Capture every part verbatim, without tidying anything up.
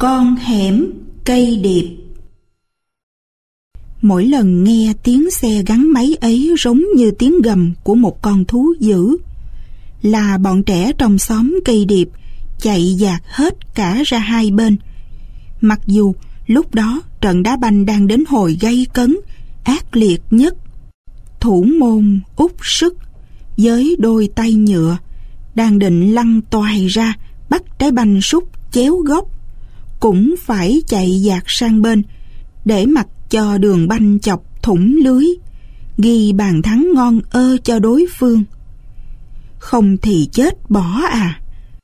Con hẻm cây điệp. Mỗi lần nghe tiếng xe gắn máy ấy giống như tiếng gầm của một con thú dữ, là bọn trẻ trong xóm cây điệp chạy dạt hết cả ra hai bên. Mặc dù lúc đó trận đá banh đang đến hồi gay cấn, ác liệt nhất. Thủ môn út sức với đôi tay nhựa đang định lăn toài ra bắt trái banh sút chéo góc, cũng phải chạy dạt sang bên để mặc cho đường banh chọc thủng lưới, ghi bàn thắng ngon ơ cho đối phương. Không thì chết bỏ à.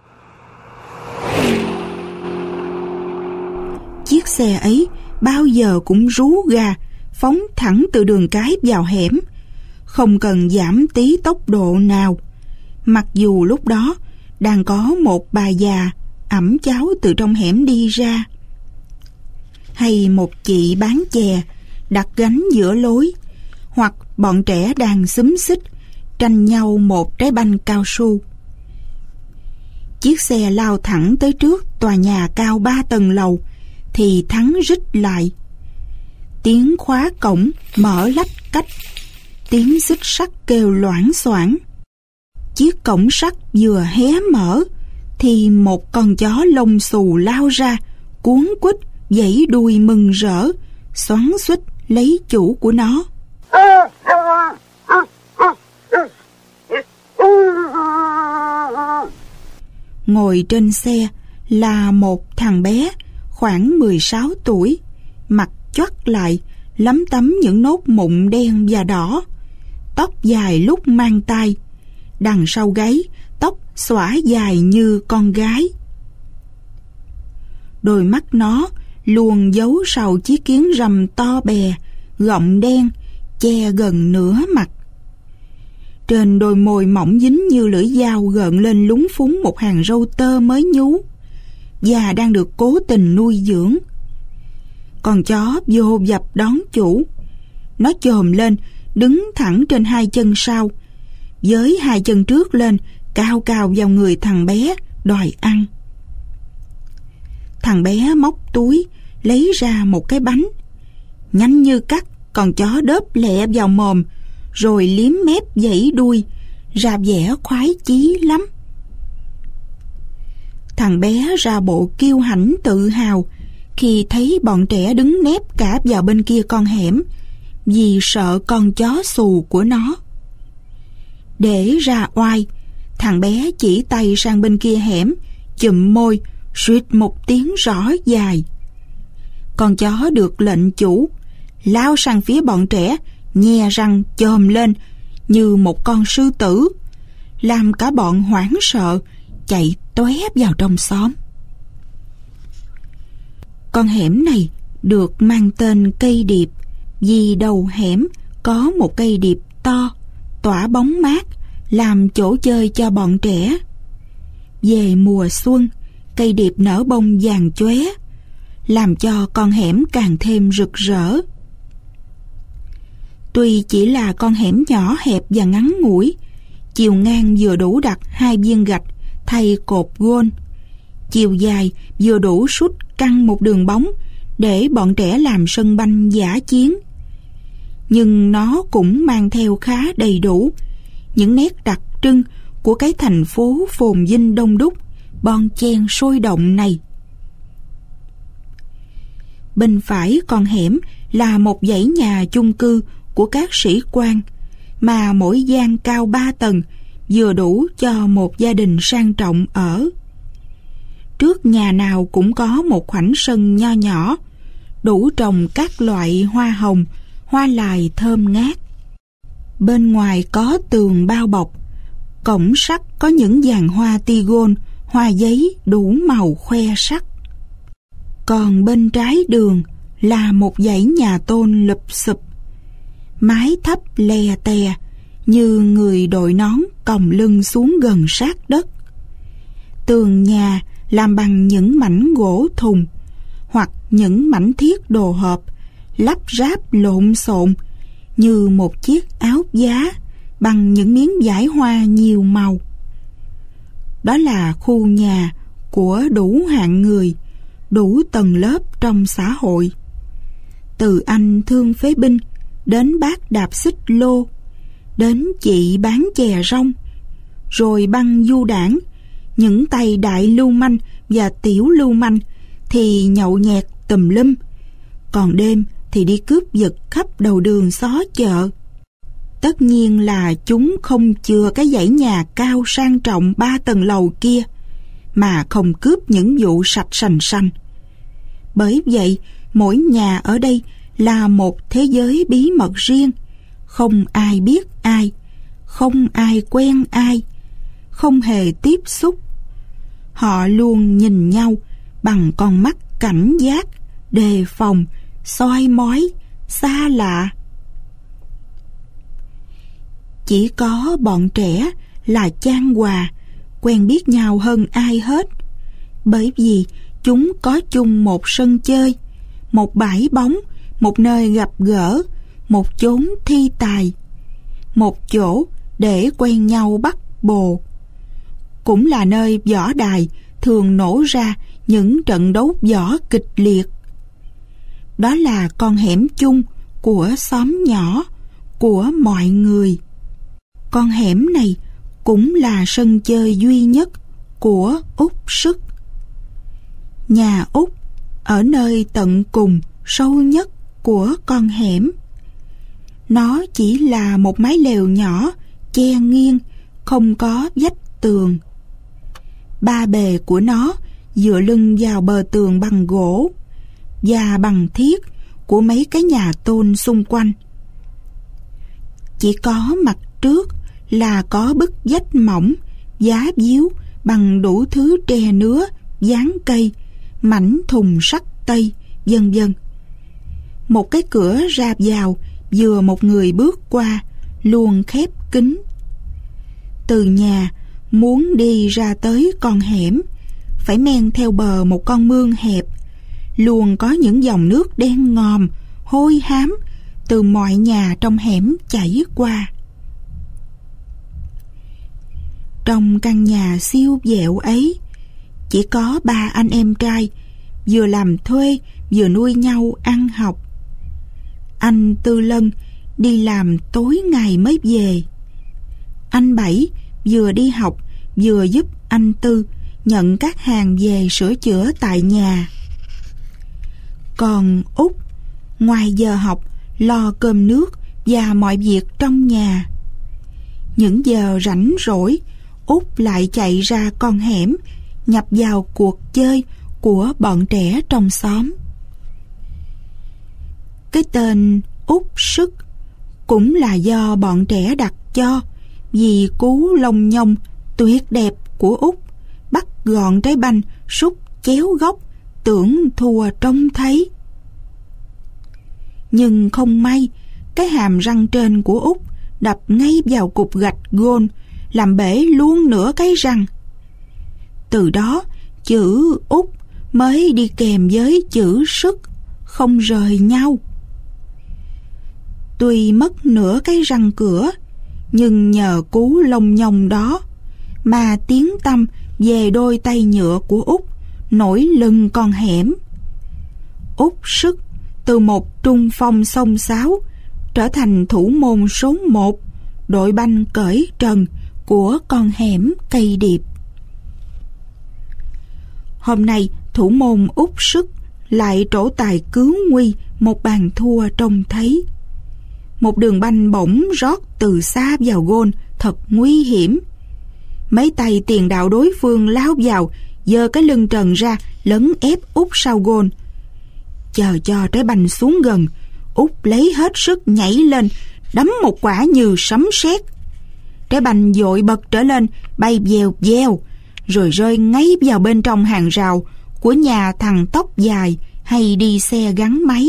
Chiếc xe ấy bao giờ cũng rú ga phóng thẳng từ đường cái vào hẻm, không cần giảm tí tốc độ nào. Mặc dù lúc đó đang có một bà già ẵm cháu từ trong hẻm đi ra, hay một chị bán chè đặt gánh giữa lối, hoặc bọn trẻ đang xúm xít tranh nhau một trái banh cao su. Chiếc xe lao thẳng tới trước tòa nhà cao ba tầng lầu thì thắng rít lại. Tiếng khóa cổng mở lách cách, tiếng xích sắt kêu loảng xoảng. Chiếc cổng sắt vừa hé mở thì một con chó lông xù lao ra, cuống quýt vẫy đuôi mừng rỡ, xoắn xuýt lấy chủ của nó. Ngồi trên xe là một thằng bé khoảng mười sáu tuổi, mặt choắt lại, lấm tấm những nốt mụn đen và đỏ, tóc dài lúc mang tai, đằng sau gáy tóc xõa dài như con gái. Đôi mắt nó luôn giấu sau chiếc kiếng râm to bè, gọng đen, che gần nửa mặt. Trên đôi môi mỏng dính như lưỡi dao gợn lên lúng phúng một hàng râu tơ mới nhú, và đang được cố tình nuôi dưỡng. Con chó vô dập đón chủ. Nó chồm lên, đứng thẳng trên hai chân sau, với hai chân trước lên, cao cao vào người thằng bé, đòi ăn. Thằng bé móc túi, lấy ra một cái bánh. Nhanh như cắt, con chó đớp lẹ vào mồm, rồi liếm mép vẫy đuôi, ra vẻ khoái chí lắm. Thằng bé ra bộ kiêu hãnh tự hào khi thấy bọn trẻ đứng nép cả vào bên kia con hẻm, vì sợ con chó xù của nó. Để ra oai, thằng bé chỉ tay sang bên kia hẻm, chụm môi, suýt một tiếng rõ dài. Con chó được lệnh chủ, lao sang phía bọn trẻ, nhe răng chồm lên như một con sư tử, làm cả bọn hoảng sợ, chạy tóe vào trong xóm. Con hẻm này được mang tên cây điệp vì đầu hẻm có một cây điệp to, tỏa bóng mát, làm chỗ chơi cho bọn trẻ. Về mùa xuân, cây điệp nở bông vàng chóe, làm cho con hẻm càng thêm rực rỡ. Tuy chỉ là con hẻm nhỏ hẹp và ngắn ngủi, chiều ngang vừa đủ đặt hai viên gạch thay cột gôn, chiều dài vừa đủ sút căng một đường bóng để bọn trẻ làm sân banh dã chiến. Nhưng nó cũng mang theo khá đầy đủ những nét đặc trưng của cái thành phố phồn vinh đông đúc, bon chen sôi động này. Bên phải con hẻm là một dãy nhà chung cư của các sĩ quan, mà mỗi gian cao ba tầng, vừa đủ cho một gia đình sang trọng ở. Trước nhà nào cũng có một khoảnh sân nho nhỏ, đủ trồng các loại hoa hồng, hoa lài thơm ngát. Bên ngoài có tường bao bọc, cổng sắt có những dàn hoa tigon, hoa giấy đủ màu khoe sắc. Còn bên trái đường là một dãy nhà tôn lụp xụp, mái thấp lè tè như người đội nón còng lưng xuống gần sát đất. Tường nhà làm bằng những mảnh gỗ thùng hoặc những mảnh thiết đồ hộp, lắp ráp lộn xộn như một chiếc áo giá bằng những miếng vải hoa nhiều màu. Đó là khu nhà của đủ hạng người, đủ tầng lớp trong xã hội. Từ anh thương phế binh, đến bác đạp xích lô, đến chị bán chè rong, rồi băng du đảng, những tay đại lưu manh và tiểu lưu manh thì nhậu nhẹt tùm lum, còn đêm thì đi cướp giật khắp đầu đường xó chợ. Tất nhiên là chúng không chừa cái dãy nhà cao sang trọng ba tầng lầu kia, mà không cướp những vụ sạch sành sanh. Bởi vậy, mỗi nhà ở đây là một thế giới bí mật riêng, không ai biết ai, không ai quen ai, không hề tiếp xúc. Họ luôn nhìn nhau bằng con mắt cảnh giác, đề phòng, soi mói, xa lạ. Chỉ có bọn trẻ là chan hòa, quen biết nhau hơn ai hết, bởi vì chúng có chung một sân chơi, một bãi bóng, một nơi gặp gỡ, một chốn thi tài, một chỗ để quen nhau bắt bồ. Cũng là nơi võ đài thường nổ ra những trận đấu võ kịch liệt. Đó là con hẻm chung của xóm nhỏ, của mọi người. Con hẻm này cũng là sân chơi duy nhất của Út Sức. Nhà Út ở nơi tận cùng sâu nhất của con hẻm. Nó chỉ là một mái lều nhỏ che nghiêng, không có vách tường. Ba bề của nó dựa lưng vào bờ tường bằng gỗ và bằng thiết của mấy cái nhà tôn xung quanh. Chỉ có mặt trước là có bức vách mỏng, giá víu bằng đủ thứ tre nứa, dán cây, mảnh thùng sắt tây, vân vân. Một cái cửa ra vào vừa một người bước qua, luôn khép kín. Từ nhà muốn đi ra tới con hẻm, phải men theo bờ một con mương hẹp, luôn có những dòng nước đen ngòm, hôi hám từ mọi nhà trong hẻm chảy qua. Trong căn nhà siêu vẹo ấy, chỉ có ba anh em trai, vừa làm thuê vừa nuôi nhau ăn học. Anh Tư Lân đi làm tối ngày mới về. Anh Bảy vừa đi học vừa giúp anh Tư nhận các hàng về sửa chữa tại nhà. Còn Út, ngoài giờ học, lo cơm nước và mọi việc trong nhà. Những giờ rảnh rỗi, Út lại chạy ra con hẻm, nhập vào cuộc chơi của bọn trẻ trong xóm. Cái tên Út Sức cũng là do bọn trẻ đặt cho, vì cú lông nhông tuyệt đẹp của Út bắt gọn trái banh sút chéo góc, tưởng thua trông thấy. Nhưng không may, cái hàm răng trên của Út đập ngay vào cục gạch gôn, làm bể luôn nửa cái răng. Từ đó, chữ Út mới đi kèm với chữ Sức, không rời nhau. Tuy mất nửa cái răng cửa, nhưng nhờ cú lông nhông đó mà tiếng tăm về đôi tay nhựa của Út nổi lừng con hẻm. Út Sức từ một trung phong xông xáo trở thành thủ môn số một đội banh cởi trần của con hẻm cây điệp. Hôm nay thủ môn Út Sức lại trổ tài cứu nguy một bàn thua trông thấy. Một đường banh bổng rót từ xa vào gôn thật nguy hiểm. Mấy tay tiền đạo đối phương lao vào, giơ cái lưng trần ra lấn ép Út sau gôn. Chờ cho trái banh xuống gần, Út lấy hết sức nhảy lên, đấm một quả như sấm sét. Trái banh dội bật trở lên, bay vèo vèo, rồi rơi ngay vào bên trong hàng rào của nhà thằng tóc dài hay đi xe gắn máy.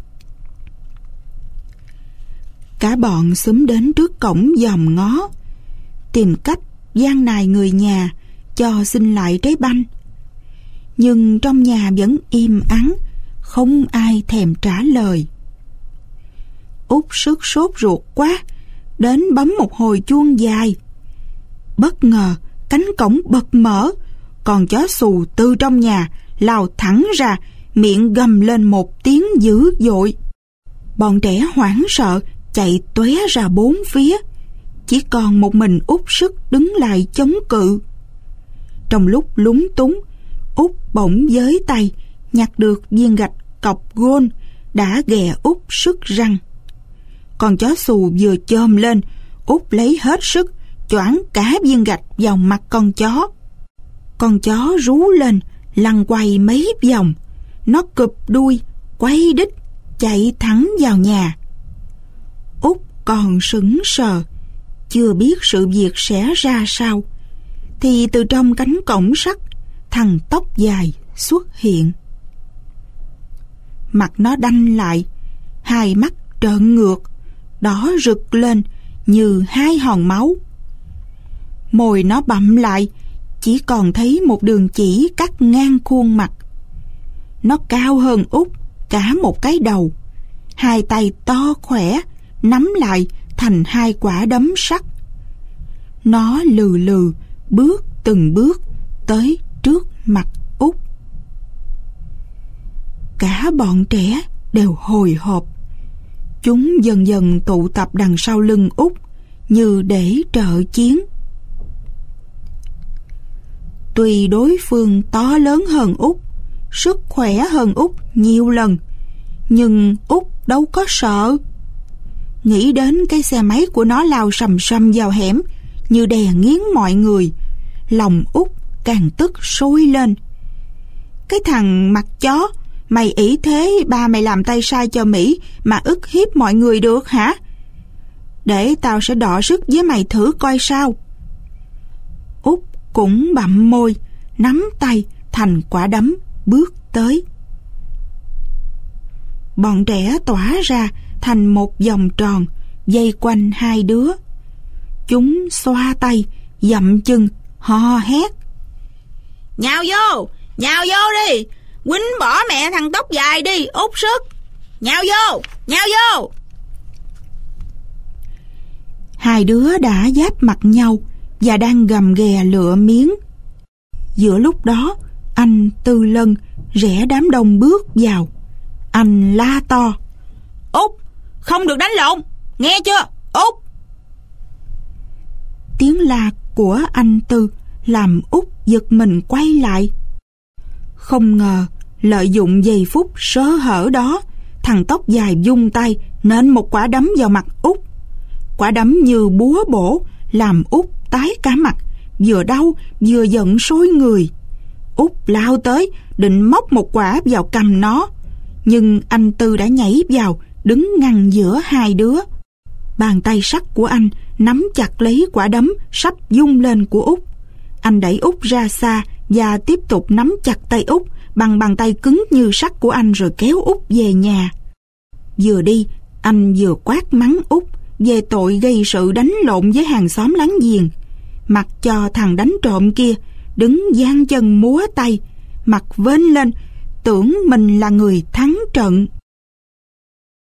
Cả bọn xúm đến trước cổng dòm ngó, tìm cách gian nài người nhà cho xin lại trái banh. Nhưng trong nhà vẫn im ắng, không ai thèm trả lời. Út Sức sốt ruột quá, đến bấm một hồi chuông dài. Bất ngờ cánh cổng bật mở, con chó xù từ trong nhà lao thẳng ra, miệng gầm lên một tiếng dữ dội. Bọn trẻ hoảng sợ chạy tóe ra bốn phía, chỉ còn một mình Út Sức đứng lại chống cự. Trong lúc lúng túng, Út bỗng với tay nhặt được viên gạch cọc gôn đã ghè Út Sức răng. Con chó xù vừa chồm lên, Út lấy hết sức choảng cả viên gạch vào mặt con chó. Con chó rú lên, lăn quay mấy vòng. Nó cụp đuôi, quay đít, chạy thẳng vào nhà. Út còn sững sờ, chưa biết sự việc sẽ ra sao, thì từ trong cánh cổng sắt, thằng tóc dài xuất hiện. Mặt nó đanh lại, hai mắt trợn ngược, đỏ rực lên như hai hòn máu. Môi nó bặm lại, chỉ còn thấy một đường chỉ cắt ngang khuôn mặt. Nó cao hơn Út cả một cái đầu, hai tay to khỏe nắm lại thành hai quả đấm sắt. Nó lừ lừ bước từng bước tới trước mặt Út. Cả bọn trẻ đều hồi hộp. Chúng dần dần tụ tập đằng sau lưng Út như để trợ chiến. Tuy đối phương to lớn hơn Út, sức khỏe hơn Út nhiều lần, nhưng Út đâu có sợ. Nghĩ đến cái xe máy của nó lao sầm sầm vào hẻm như đè nghiến mọi người, lòng Út càng tức sôi lên. Cái thằng mặt chó, mày ỷ thế ba mày làm tay sai cho Mỹ mà ức hiếp mọi người được hả? Để tao sẽ đọ sức với mày thử coi sao. Út cũng bặm môi, nắm tay thành quả đấm bước tới. Bọn trẻ tỏa ra thành một vòng tròn vây quanh hai đứa. Chúng xoa tay, dậm chân, hò hét: "Nhào vô, nhào vô đi, quýnh bỏ mẹ thằng tóc dài đi, Út Sức. Nhào vô, nhào vô." Hai đứa đã giáp mặt nhau và đang gầm ghè lựa miếng. Giữa lúc đó, anh Tư Lân rẽ đám đông bước vào. Anh la to: "Út, không được đánh lộn, nghe chưa, Út?" Tiếng la của anh Tư làm Út giật mình quay lại. Không ngờ lợi dụng giây phút sơ hở đó, thằng tóc dài vung tay nện một quả đấm vào mặt Út. Quả đấm như búa bổ làm Út tái cả mặt, vừa đau vừa giận sôi người. Út lao tới định móc một quả vào cằm nó, nhưng anh Tư đã nhảy vào đứng ngăn giữa hai đứa. Bàn tay sắt của anh nắm chặt lấy quả đấm sắp vung lên của Út. Anh đẩy Út ra xa và tiếp tục nắm chặt tay Út bằng bàn tay cứng như sắt của anh, rồi kéo Út về nhà. Vừa đi, anh vừa quát mắng Út về tội gây sự đánh lộn với hàng xóm láng giềng, mặc cho thằng đánh trộm kia đứng giang chân múa tay, mặt vênh lên, tưởng mình là người thắng trận.